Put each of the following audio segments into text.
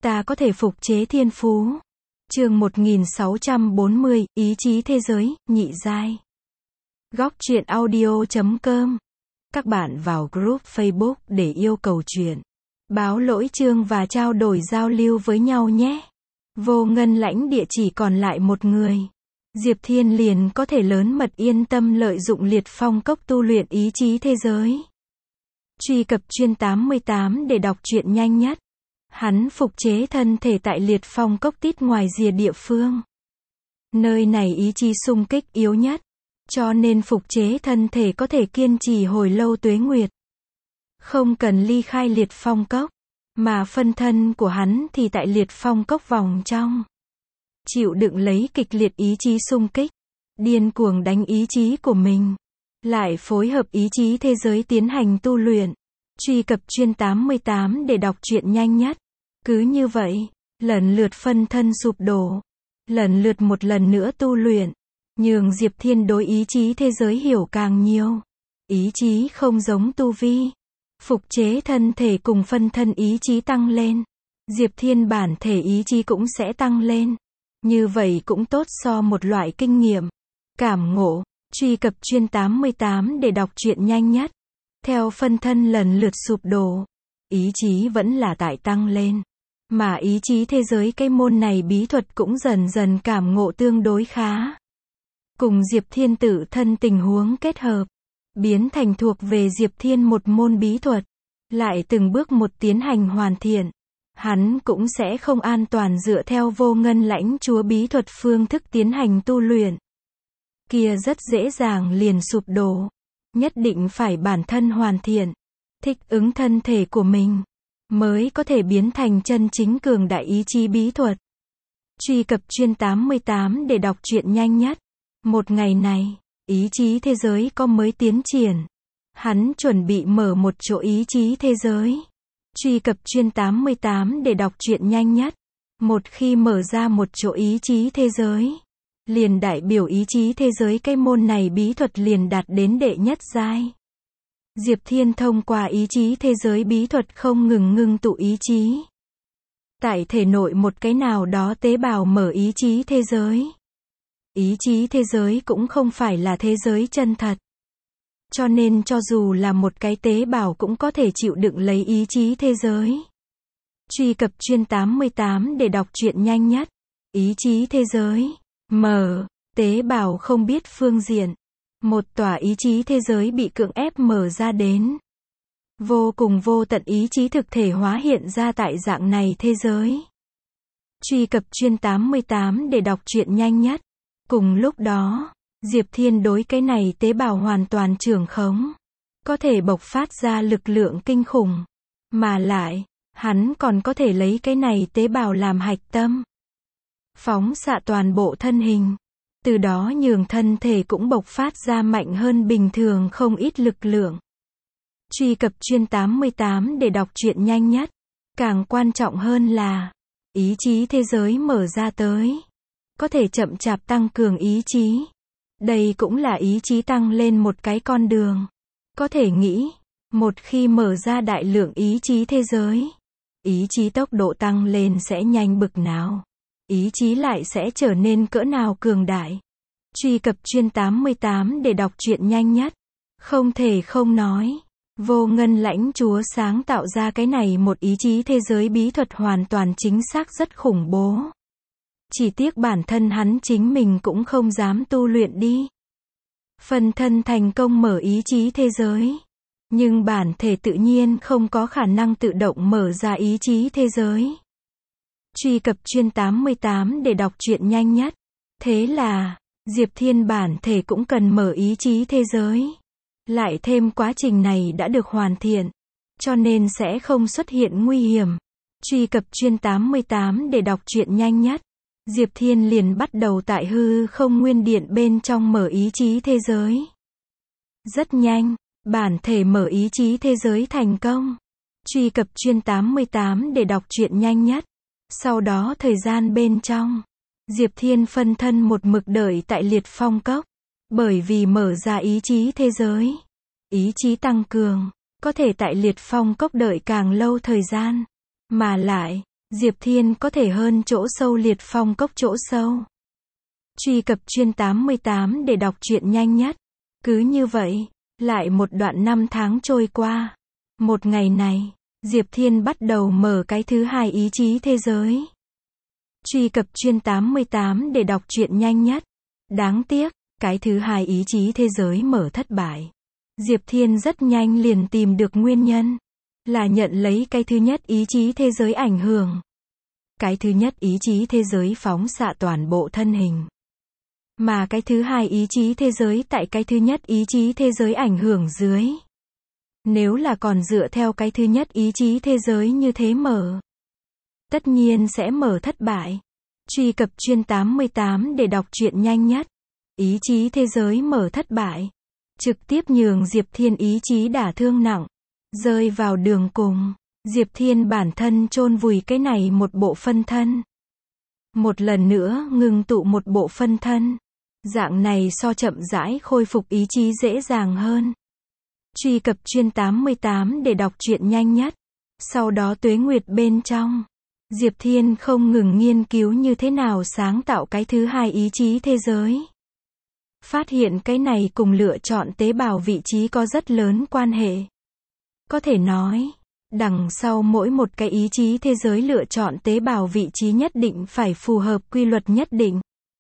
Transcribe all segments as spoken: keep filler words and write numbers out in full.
ta có thể phục chế thiên phú. Chương một nghìn sáu trăm bốn mươi, ý chí thế giới, nhị giai. Góc truyện audio chấm com. Các bạn vào group Facebook để yêu cầu truyện, báo lỗi chương và trao đổi giao lưu với nhau nhé. Vô ngân lãnh địa chỉ còn lại một người. Diệp Thiên liền có thể lớn mật yên tâm lợi dụng liệt phong cốc tu luyện ý chí thế giới. Truy cập chuyên tám mươi tám để đọc truyện nhanh nhất. Hắn phục chế thân thể tại liệt phong cốc tít ngoài rìa địa phương. Nơi này ý chí xung kích yếu nhất, cho nên phục chế thân thể có thể kiên trì hồi lâu tuế nguyệt. Không cần ly khai liệt phong cốc, mà phân thân của hắn thì tại liệt phong cốc vòng trong. Chịu đựng lấy kịch liệt ý chí xung kích, điên cuồng đánh ý chí của mình, lại phối hợp ý chí thế giới tiến hành tu luyện. Truy cập chuyên tám mươi tám để đọc truyện nhanh nhất. Cứ như vậy, lần lượt phân thân sụp đổ, lần lượt một lần nữa tu luyện, nhường Diệp Thiên đối ý chí thế giới hiểu càng nhiều. Ý chí không giống tu vi. Phục chế thân thể cùng phân thân ý chí tăng lên, Diệp Thiên bản thể ý chí cũng sẽ tăng lên. Như vậy cũng tốt so một loại kinh nghiệm, cảm ngộ. Truy cập chuyên tám mươi tám để đọc truyện nhanh nhất. Theo phân thân lần lượt sụp đổ, ý chí vẫn là tại tăng lên. Mà ý chí thế giới cái môn này bí thuật cũng dần dần cảm ngộ tương đối khá. Cùng Diệp Thiên tự thân tình huống kết hợp, biến thành thuộc về Diệp Thiên một môn bí thuật. Lại từng bước một tiến hành hoàn thiện. Hắn cũng sẽ không an toàn dựa theo vô ngân lãnh chúa bí thuật phương thức tiến hành tu luyện. Kia rất dễ dàng liền sụp đổ. Nhất định phải bản thân hoàn thiện, thích ứng thân thể của mình, mới có thể biến thành chân chính cường đại ý chí bí thuật. Truy cập chuyên tám mươi tám để đọc truyện nhanh nhất. Một ngày này, ý chí thế giới có mới tiến triển. Hắn chuẩn bị mở một chỗ ý chí thế giới. Truy cập chuyên tám mươi tám để đọc truyện nhanh nhất. Một khi mở ra một chỗ ý chí thế giới, liền đại biểu ý chí thế giới cái môn này bí thuật liền đạt đến đệ nhất giai. Diệp Thiên thông qua ý chí thế giới bí thuật không ngừng ngưng tụ ý chí. Tại thể nội một cái nào đó tế bào mở ý chí thế giới. Ý chí thế giới cũng không phải là thế giới chân thật. Cho nên cho dù là một cái tế bào cũng có thể chịu đựng lấy ý chí thế giới. Truy cập chuyên tám mươi tám để đọc truyện nhanh nhất. Ý chí thế giới. Mở, tế bào không biết phương diện. Một tòa ý chí thế giới bị cưỡng ép mở ra đến. Vô cùng vô tận ý chí thực thể hóa hiện ra tại dạng này thế giới. Truy cập chuyên tám mươi tám để đọc truyện nhanh nhất. Cùng lúc đó, Diệp Thiên đối cái này tế bào hoàn toàn trưởng khống. Có thể bộc phát ra lực lượng kinh khủng. Mà lại, hắn còn có thể lấy cái này tế bào làm hạch tâm. Phóng xạ toàn bộ thân hình. Từ đó nhường thân thể cũng bộc phát ra mạnh hơn bình thường không ít lực lượng. Truy cập chuyên tám mươi tám để đọc truyện nhanh nhất. Càng quan trọng hơn là, ý chí thế giới mở ra tới. Có thể chậm chạp tăng cường ý chí. Đây cũng là ý chí tăng lên một cái con đường. Có thể nghĩ, một khi mở ra đại lượng ý chí thế giới, ý chí tốc độ tăng lên sẽ nhanh bực nào. Ý chí lại sẽ trở nên cỡ nào cường đại. Truy cập chuyên tám mươi tám để đọc truyện nhanh nhất. Không thể không nói, vô ngân lãnh chúa sáng tạo ra cái này một ý chí thế giới bí thuật hoàn toàn chính xác rất khủng bố. Chỉ tiếc bản thân hắn chính mình cũng không dám tu luyện đi. Phân thân thành công mở ý chí thế giới. Nhưng bản thể tự nhiên không có khả năng tự động mở ra ý chí thế giới. Truy cập chuyên tám mươi tám để đọc truyện nhanh nhất. Thế là, Diệp Thiên bản thể cũng cần mở ý chí thế giới. Lại thêm quá trình này đã được hoàn thiện, cho nên sẽ không xuất hiện nguy hiểm. Truy cập chuyên tám mươi tám để đọc truyện nhanh nhất. Diệp Thiên liền bắt đầu tại hư không nguyên điện bên trong mở ý chí thế giới. Rất nhanh, bản thể mở ý chí thế giới thành công. Truy cập chuyên tám mươi tám để đọc truyện nhanh nhất. Sau đó thời gian bên trong, Diệp Thiên phân thân một mực đợi tại liệt phong cốc. Bởi vì mở ra ý chí thế giới, ý chí tăng cường, có thể tại liệt phong cốc đợi càng lâu thời gian. Mà lại, Diệp Thiên có thể hơn chỗ sâu liệt phong cốc chỗ sâu. Truy cập chuyên tám mươi tám để đọc truyện nhanh nhất. Cứ như vậy, lại một đoạn năm tháng trôi qua. Một ngày này, Diệp Thiên bắt đầu mở cái thứ hai ý chí thế giới. Truy cập chuyên tám mươi tám để đọc truyện nhanh nhất. Đáng tiếc, cái thứ hai ý chí thế giới mở thất bại. Diệp Thiên rất nhanh liền tìm được nguyên nhân. Là nhận lấy cái thứ nhất ý chí thế giới ảnh hưởng. Cái thứ nhất ý chí thế giới phóng xạ toàn bộ thân hình. Mà cái thứ hai ý chí thế giới tại cái thứ nhất ý chí thế giới ảnh hưởng dưới. Nếu là còn dựa theo cái thứ nhất ý chí thế giới như thế mở, tất nhiên sẽ mở thất bại. Truy cập chuyên tám mươi tám để đọc truyện nhanh nhất. Ý chí thế giới mở thất bại. Trực tiếp nhường Diệp Thiên ý chí đả thương nặng. Rơi vào đường cùng. Diệp Thiên bản thân chôn vùi cái này một bộ phân thân. Một lần nữa ngừng tụ một bộ phân thân. Dạng này so chậm rãi khôi phục ý chí dễ dàng hơn. Truy cập chuyên tám mươi tám để đọc truyện nhanh nhất. Sau đó tuế nguyệt bên trong, Diệp Thiên không ngừng nghiên cứu như thế nào sáng tạo cái thứ hai ý chí thế giới. Phát hiện cái này cùng lựa chọn tế bào vị trí có rất lớn quan hệ. Có thể nói, đằng sau mỗi một cái ý chí thế giới lựa chọn tế bào vị trí nhất định phải phù hợp quy luật nhất định,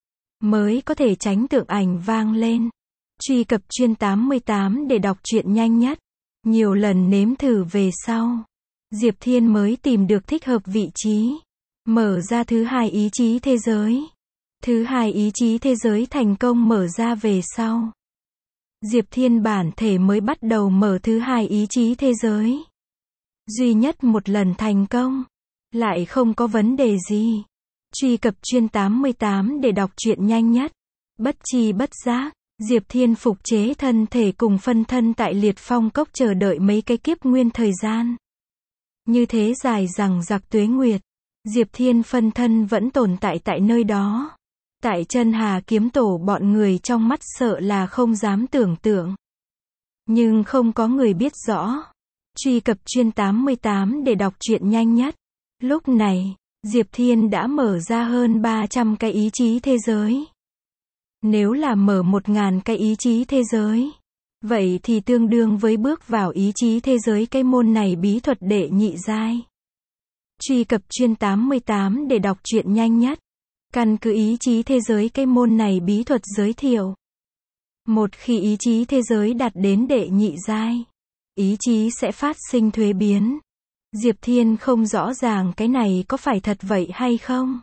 mới có thể tránh tượng ảnh vang lên. Truy cập chuyên tám mươi tám để đọc truyện nhanh nhất. Nhiều lần nếm thử về sau, Diệp Thiên mới tìm được thích hợp vị trí. Mở ra thứ hai ý chí thế giới. Thứ hai ý chí thế giới thành công mở ra về sau. Diệp Thiên bản thể mới bắt đầu mở thứ hai ý chí thế giới. Duy nhất một lần thành công. Lại không có vấn đề gì. Truy cập chuyên tám mươi tám để đọc truyện nhanh nhất. Bất chi bất giác, Diệp Thiên phục chế thân thể cùng phân thân tại liệt phong cốc chờ đợi mấy cái kiếp nguyên thời gian. Như thế dài dằng dặc tuế nguyệt, Diệp Thiên phân thân vẫn tồn tại tại nơi đó. Tại chân Hà kiếm tổ bọn người trong mắt sợ là không dám tưởng tượng. Nhưng không có người biết rõ. Truy cập chuyên tám mươi tám để đọc truyện nhanh nhất. Lúc này, Diệp Thiên đã mở ra hơn ba trăm cái ý chí thế giới. Nếu là mở một nghìn cái ý chí thế giới, vậy thì tương đương với bước vào ý chí thế giới cái môn này bí thuật đệ nhị giai. Truy cập chuyên tám mươi tám để đọc truyện nhanh nhất. Căn cứ ý chí thế giới cái môn này bí thuật giới thiệu. Một khi ý chí thế giới đạt đến đệ nhị giai, ý chí sẽ phát sinh thuế biến. Diệp Thiên không rõ ràng cái này có phải thật vậy hay không.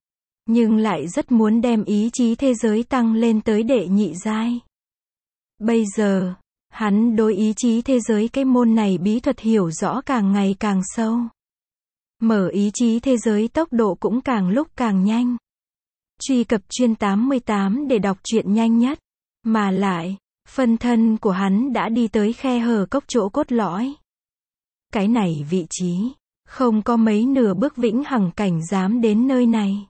Nhưng lại rất muốn đem ý chí thế giới tăng lên tới đệ nhị giai. Bây giờ, hắn đối ý chí thế giới cái môn này bí thuật hiểu rõ càng ngày càng sâu. Mở ý chí thế giới tốc độ cũng càng lúc càng nhanh. Truy cập chuyên tám mươi tám để đọc truyện nhanh nhất. Mà lại, phân thân của hắn đã đi tới khe hở cốc chỗ cốt lõi. Cái này vị trí, không có mấy nửa bước vĩnh hằng cảnh dám đến nơi này.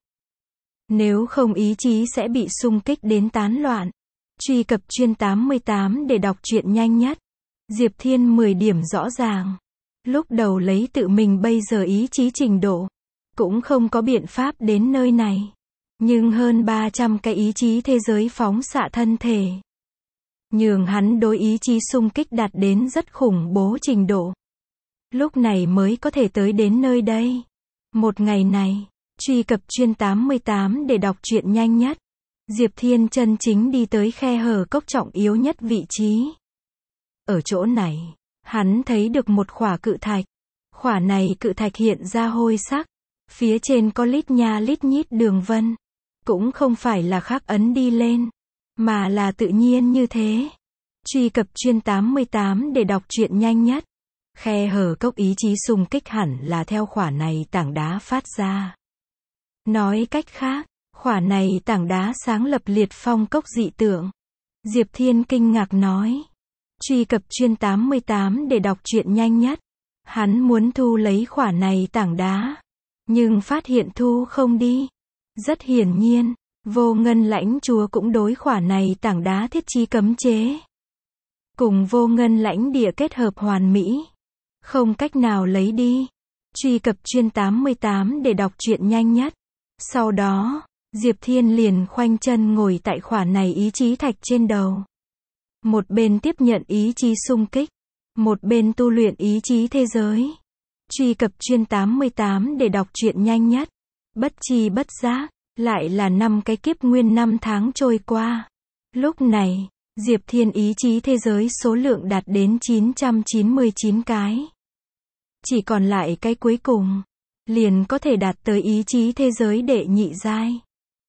Nếu không ý chí sẽ bị xung kích đến tán loạn. Truy cập chuyên tám mươi tám để đọc truyện nhanh nhất. Diệp Thiên mười điểm rõ ràng. Lúc đầu lấy tự mình bây giờ ý chí trình độ, cũng không có biện pháp đến nơi này. Nhưng hơn ba trăm cái ý chí thế giới phóng xạ thân thể, nhường hắn đối ý chí xung kích đạt đến rất khủng bố trình độ. Lúc này mới có thể tới đến nơi đây. Một ngày này, truy cập chuyên tám mươi tám để đọc truyện nhanh nhất. Diệp Thiên chân chính đi tới khe hở cốc trọng yếu nhất vị trí. Ở chỗ này, hắn thấy được một khỏa cự thạch. Khỏa này cự thạch hiện ra hôi sắc. Phía trên có lít nha lít nhít đường vân. Cũng không phải là khắc ấn đi lên, mà là tự nhiên như thế. Truy cập chuyên tám mươi tám để đọc truyện nhanh nhất. Khe hở cốc ý chí xung kích hẳn là theo khỏa này tảng đá phát ra. Nói cách khác, khỏa này tảng đá sáng lập liệt phong cốc dị tượng. Diệp Thiên kinh ngạc nói. Truy cập chuyên tám mươi tám để đọc truyện nhanh nhất. Hắn muốn thu lấy khỏa này tảng đá, nhưng phát hiện thu không đi. Rất hiển nhiên, Vô Ngân Lãnh Chúa cũng đối khỏa này tảng đá thiết trí cấm chế. Cùng Vô Ngân Lãnh Địa kết hợp hoàn mỹ. Không cách nào lấy đi. Truy cập chuyên tám mươi tám để đọc truyện nhanh nhất. Sau đó, Diệp Thiên liền khoanh chân ngồi tại khỏa này ý chí thạch trên đầu. Một bên tiếp nhận ý chí xung kích, một bên tu luyện ý chí thế giới. Truy cập chuyên tám mươi tám để đọc truyện nhanh nhất. Bất chi bất giác, lại là năm cái kiếp nguyên năm tháng trôi qua. Lúc này, Diệp Thiên ý chí thế giới số lượng đạt đến chín trăm chín mươi chín cái. Chỉ còn lại cái cuối cùng, liền có thể đạt tới ý chí thế giới đệ nhị giai.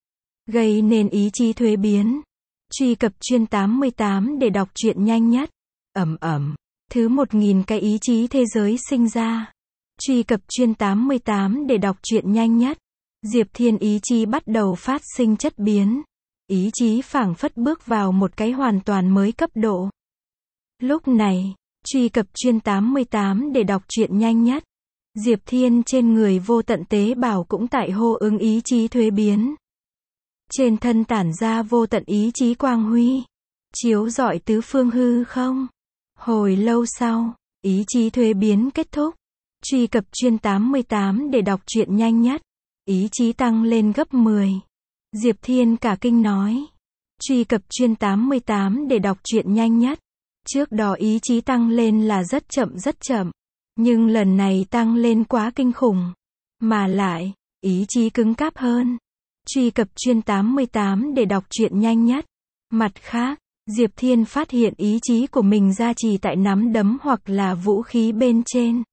Gây nên ý chí thuế biến. Truy cập chuyên tám mươi tám để đọc truyện nhanh nhất. Ầm ầm, thứ một nghìn cái ý chí thế giới sinh ra. Truy cập chuyên tám mươi tám để đọc truyện nhanh nhất. Diệp Thiên ý chí bắt đầu phát sinh chất biến. Ý chí phảng phất bước vào một cái hoàn toàn mới cấp độ. Lúc này, truy cập chuyên tám mươi tám để đọc truyện nhanh nhất. Diệp Thiên trên người vô tận tế bào cũng tại hô ứng ý chí thuế biến. Trên thân tản ra vô tận ý chí quang huy, chiếu rọi tứ phương hư không. Hồi lâu sau, ý chí thuế biến kết thúc. Truy cập chuyên tám mươi tám để đọc truyện nhanh nhất. Ý chí tăng lên gấp mười. Diệp Thiên cả kinh nói. Truy cập chuyên tám mươi tám để đọc truyện nhanh nhất. Trước đó ý chí tăng lên là rất chậm rất chậm. Nhưng lần này tăng lên quá kinh khủng. Mà lại, ý chí cứng cáp hơn. Truy cập chuyên tám mươi tám để đọc truyện nhanh nhất. Mặt khác, Diệp Thiên phát hiện ý chí của mình gia trì tại nắm đấm hoặc là vũ khí bên trên.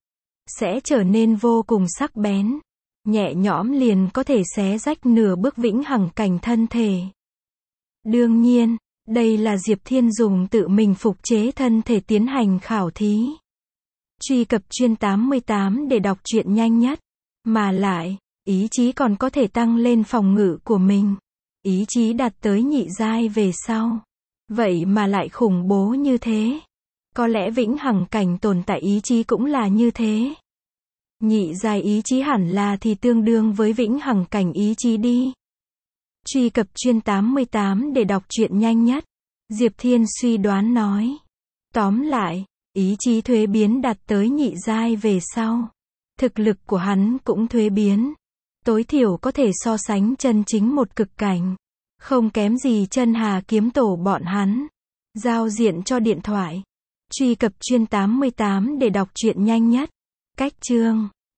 Sẽ trở nên vô cùng sắc bén. Nhẹ nhõm liền có thể xé rách nửa bước vĩnh hằng cảnh thân thể. Đương nhiên, đây là Diệp Thiên dùng tự mình phục chế thân thể tiến hành khảo thí. Truy cập chuyên tám mươi tám để đọc truyện nhanh nhất. Mà lại, ý chí còn có thể tăng lên phòng ngự của mình. Ý chí đạt tới nhị giai về sau. Vậy mà lại khủng bố như thế. Có lẽ vĩnh hằng cảnh tồn tại ý chí cũng là như thế. Nhị giai ý chí hẳn là thì tương đương với vĩnh hằng cảnh ý chí đi. Truy cập chuyên tám mươi tám để đọc truyện nhanh nhất. Diệp Thiên suy đoán nói. Tóm lại, ý chí thuế biến đạt tới nhị giai về sau. Thực lực của hắn cũng thuế biến. Tối thiểu có thể so sánh chân chính một cực cảnh. Không kém gì chân hà kiếm tổ bọn hắn. Giao diện cho điện thoại. Truy cập chuyên tám mươi tám để đọc truyện nhanh nhất. Cách chương